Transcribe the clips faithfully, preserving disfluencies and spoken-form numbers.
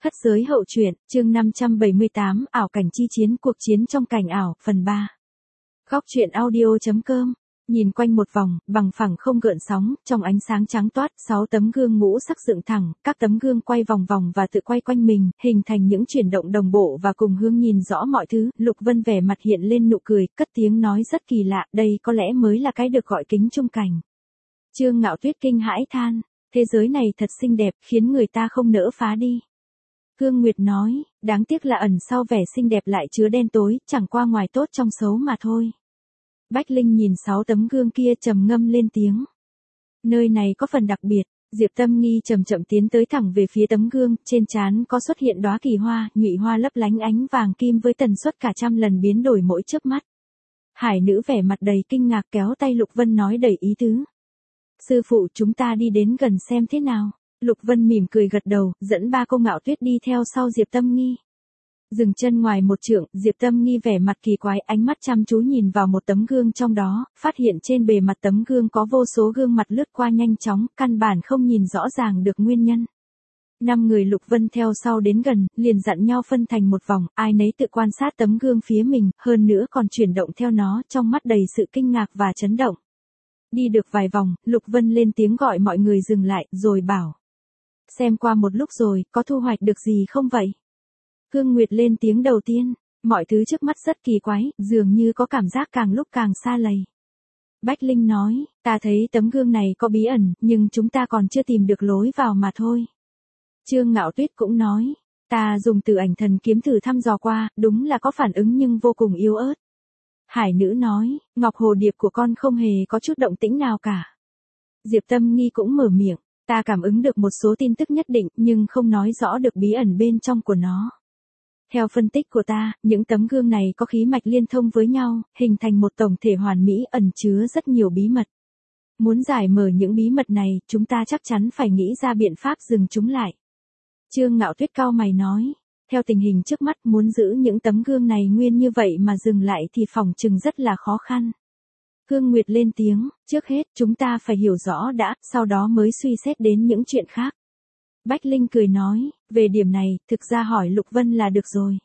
Khất giới hậu truyện, chương năm trăm bảy mươi tám, ảo cảnh chi chiến, cuộc chiến trong cảnh ảo, phần ba. Góc truyện audio.com. Nhìn quanh một vòng, bằng phẳng không gợn sóng, trong ánh sáng trắng toát, sáu tấm gương ngũ sắc dựng thẳng, các tấm gương quay vòng vòng và tự quay quanh mình, hình thành những chuyển động đồng bộ và cùng hướng nhìn rõ mọi thứ. Lục Vân vẻ mặt hiện lên nụ cười, cất tiếng nói rất kỳ lạ, đây có lẽ mới là cái được gọi kính trung cảnh. Trương Ngạo Tuyết kinh hãi than, thế giới này thật xinh đẹp, khiến người ta không nỡ phá đi. Hương Nguyệt nói, đáng tiếc là ẩn sau vẻ xinh đẹp lại chứa đen tối, chẳng qua ngoài tốt trong xấu mà thôi. Bách Linh nhìn sáu tấm gương kia trầm ngâm lên tiếng. Nơi này có phần đặc biệt, Diệp Tâm Nghi chậm chậm tiến tới thẳng về phía tấm gương, trên trán có xuất hiện đóa kỳ hoa, nhụy hoa lấp lánh ánh vàng kim với tần suất cả trăm lần biến đổi mỗi chớp mắt. Hải nữ vẻ mặt đầy kinh ngạc kéo tay Lục Vân nói đầy ý tứ. Sư phụ, chúng ta đi đến gần xem thế nào. Lục Vân mỉm cười gật đầu, dẫn ba cô Ngạo Tuyết đi theo sau Diệp Tâm Nghi. Dừng chân ngoài một trượng, Diệp Tâm Nghi vẻ mặt kỳ quái, ánh mắt chăm chú nhìn vào một tấm gương trong đó, phát hiện trên bề mặt tấm gương có vô số gương mặt lướt qua nhanh chóng, căn bản không nhìn rõ ràng được nguyên nhân. Năm người Lục Vân theo sau đến gần, liền dặn nhau phân thành một vòng, ai nấy tự quan sát tấm gương phía mình, hơn nữa còn chuyển động theo nó, trong mắt đầy sự kinh ngạc và chấn động. Đi được vài vòng, Lục Vân lên tiếng gọi mọi người dừng lại, rồi bảo. Xem qua một lúc rồi, có thu hoạch được gì không vậy? Hương Nguyệt lên tiếng đầu tiên, mọi thứ trước mắt rất kỳ quái, dường như có cảm giác càng lúc càng xa lầy. Bách Linh nói, ta thấy tấm gương này có bí ẩn, nhưng chúng ta còn chưa tìm được lối vào mà thôi. Trương Ngạo Tuyết cũng nói, ta dùng từ ảnh thần kiếm thử thăm dò qua, đúng là có phản ứng nhưng vô cùng yếu ớt. Hải nữ nói, ngọc hồ điệp của con không hề có chút động tĩnh nào cả. Diệp Tâm Nghi cũng mở miệng. Ta cảm ứng được một số tin tức nhất định, nhưng không nói rõ được bí ẩn bên trong của nó. Theo phân tích của ta, những tấm gương này có khí mạch liên thông với nhau, hình thành một tổng thể hoàn mỹ ẩn chứa rất nhiều bí mật. Muốn giải mở những bí mật này, chúng ta chắc chắn phải nghĩ ra biện pháp dừng chúng lại. Trương Ngạo Tuyết cau mày nói, theo tình hình trước mắt muốn giữ những tấm gương này nguyên như vậy mà dừng lại thì phỏng chừng rất là khó khăn. Hương Nguyệt lên tiếng, trước hết chúng ta phải hiểu rõ đã, sau đó mới suy xét đến những chuyện khác. Bách Linh cười nói, về điểm này, thực ra hỏi Lục Vân là được rồi.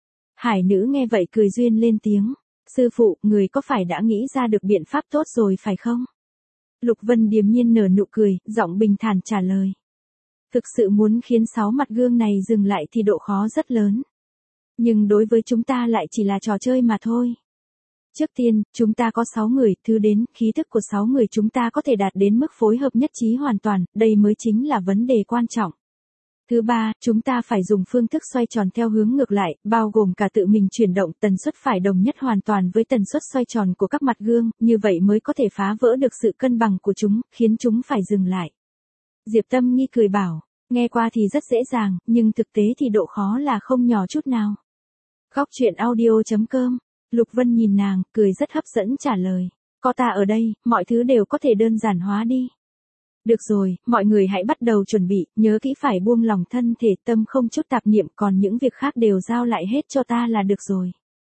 Hải nữ nghe vậy cười duyên lên tiếng, sư phụ, người có phải đã nghĩ ra được biện pháp tốt rồi phải không? Lục Vân điềm nhiên nở nụ cười, giọng bình thản trả lời. Thực sự muốn khiến sáu mặt gương này dừng lại thì độ khó rất lớn. Nhưng đối với chúng ta lại chỉ là trò chơi mà thôi. Trước tiên, chúng ta có sáu người, thứ đến, khí thức của sáu người chúng ta có thể đạt đến mức phối hợp nhất trí hoàn toàn, đây mới chính là vấn đề quan trọng. Thứ ba, chúng ta phải dùng phương thức xoay tròn theo hướng ngược lại, bao gồm cả tự mình chuyển động, tần suất phải đồng nhất hoàn toàn với tần suất xoay tròn của các mặt gương, như vậy mới có thể phá vỡ được sự cân bằng của chúng, khiến chúng phải dừng lại. Diệp Tâm Nghi cười bảo, nghe qua thì rất dễ dàng, nhưng thực tế thì độ khó là không nhỏ chút nào. Góc truyện audio.com. Lục Vân nhìn nàng, cười rất hấp dẫn trả lời. Có ta ở đây, mọi thứ đều có thể đơn giản hóa đi. Được rồi, mọi người hãy bắt đầu chuẩn bị, nhớ kỹ phải buông lòng thân thể tâm không chút tạp niệm, còn những việc khác đều giao lại hết cho ta là được rồi.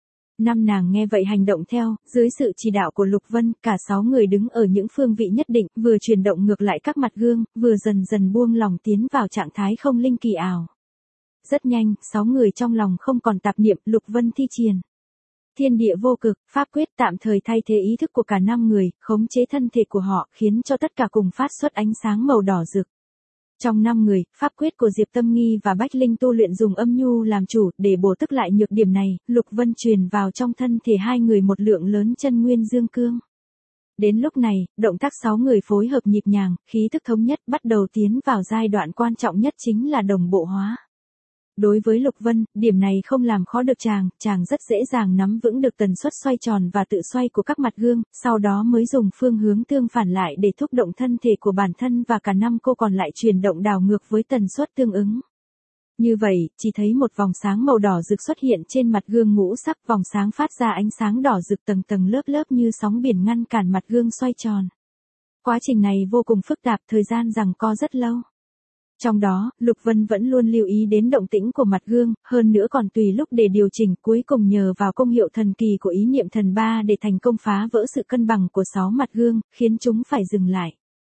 Năm nàng nghe vậy hành động theo, dưới sự chỉ đạo của Lục Vân, cả sáu người đứng ở những phương vị nhất định, vừa chuyển động ngược lại các mặt gương, vừa dần dần buông lòng tiến vào trạng thái không linh kỳ ảo. Rất nhanh, sáu người trong lòng không còn tạp niệm, Lục Vân thi triển. Thiên địa vô cực, pháp quyết tạm thời thay thế ý thức của cả năm người, khống chế thân thể của họ, khiến cho tất cả cùng phát xuất ánh sáng màu đỏ rực. Trong năm người, pháp quyết của Diệp Tâm Nghi và Bách Linh tu luyện dùng âm nhu làm chủ, để bổ tức lại nhược điểm này, Lục Vân truyền vào trong thân thể hai người một lượng lớn chân nguyên dương cương. Đến lúc này, động tác sáu người phối hợp nhịp nhàng, khí thức thống nhất bắt đầu tiến vào giai đoạn quan trọng nhất chính là đồng bộ hóa. Đối với Lục Vân, điểm này không làm khó được chàng, chàng rất dễ dàng nắm vững được tần suất xoay tròn và tự xoay của các mặt gương, sau đó mới dùng phương hướng tương phản lại để thúc động thân thể của bản thân và cả năm cô còn lại chuyển động đảo ngược với tần suất tương ứng. Như vậy, chỉ thấy một vòng sáng màu đỏ rực xuất hiện trên mặt gương ngũ sắc, vòng sáng phát ra ánh sáng đỏ rực tầng tầng lớp lớp như sóng biển ngăn cản mặt gương xoay tròn. Quá trình này vô cùng phức tạp, thời gian giằng co rất lâu. Trong đó, Lục Vân vẫn luôn lưu ý đến động tĩnh của mặt gương, hơn nữa còn tùy lúc để điều chỉnh, cuối cùng nhờ vào công hiệu thần kỳ của ý niệm thần ba để thành công phá vỡ sự cân bằng của sáu mặt gương, khiến chúng phải dừng lại.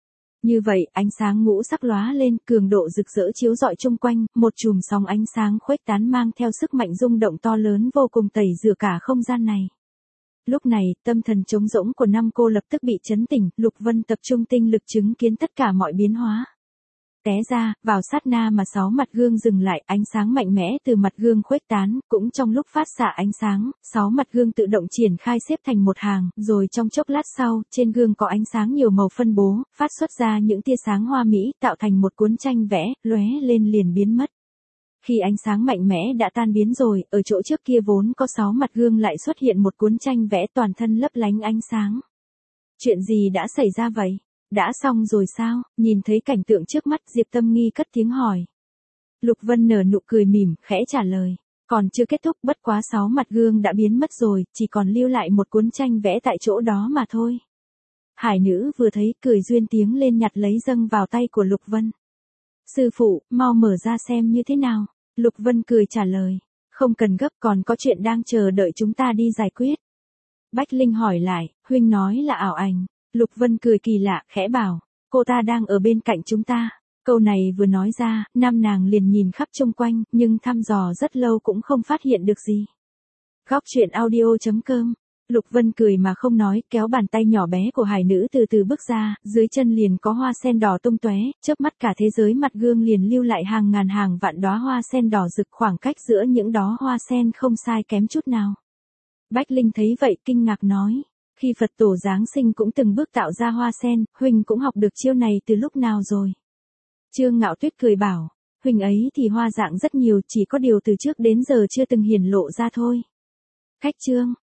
Như vậy, ánh sáng ngũ sắc lóa lên, cường độ rực rỡ chiếu rọi chung quanh, một chùm sóng ánh sáng khuếch tán mang theo sức mạnh rung động to lớn vô cùng tẩy rửa cả không gian này. Lúc này, tâm thần trống rỗng của năm cô lập tức bị chấn tỉnh, Lục Vân tập trung tinh lực chứng kiến tất cả mọi biến hóa. Té ra, vào sát na mà sáu mặt gương dừng lại, ánh sáng mạnh mẽ từ mặt gương khuếch tán, cũng trong lúc phát xạ ánh sáng, sáu mặt gương tự động triển khai xếp thành một hàng, rồi trong chốc lát sau, trên gương có ánh sáng nhiều màu phân bố, phát xuất ra những tia sáng hoa mỹ, tạo thành một cuốn tranh vẽ, lóe lên liền biến mất. Khi ánh sáng mạnh mẽ đã tan biến rồi, ở chỗ trước kia vốn có sáu mặt gương lại xuất hiện một cuốn tranh vẽ toàn thân lấp lánh ánh sáng. Chuyện gì đã xảy ra vậy? Đã xong rồi sao? Nhìn thấy cảnh tượng trước mắt, Diệp Tâm Nghi cất tiếng hỏi. Lục Vân nở nụ cười mỉm, khẽ trả lời. Còn chưa kết thúc, bất quá sáu mặt gương đã biến mất rồi, chỉ còn lưu lại một cuốn tranh vẽ tại chỗ đó mà thôi. Hải nữ vừa thấy, cười duyên tiếng lên nhặt lấy dâng vào tay của Lục Vân. Sư phụ, mau mở ra xem như thế nào. Lục Vân cười trả lời. Không cần gấp, còn có chuyện đang chờ đợi chúng ta đi giải quyết. Bách Linh hỏi lại, huynh nói là ảo ảnh. Lục Vân cười kỳ lạ, khẽ bảo, cô ta đang ở bên cạnh chúng ta. Câu này vừa nói ra, nam nàng liền nhìn khắp xung quanh, nhưng thăm dò rất lâu cũng không phát hiện được gì. Góc truyện audio chấm com. Lục Vân cười mà không nói, kéo bàn tay nhỏ bé của hải nữ từ từ bước ra, dưới chân liền có hoa sen đỏ tung tóe, chớp mắt cả thế giới mặt gương liền lưu lại hàng ngàn hàng vạn đóa hoa sen đỏ rực, khoảng cách giữa những đóa hoa sen không sai kém chút nào. Bách Linh thấy vậy kinh ngạc nói. Khi Phật tổ Giáng sinh cũng từng bước tạo ra hoa sen, huynh cũng học được chiêu này từ lúc nào rồi? Trương Ngạo Tuyết cười bảo, huynh ấy thì hoa dạng rất nhiều, chỉ có điều từ trước đến giờ chưa từng hiển lộ ra thôi. Khách Trương,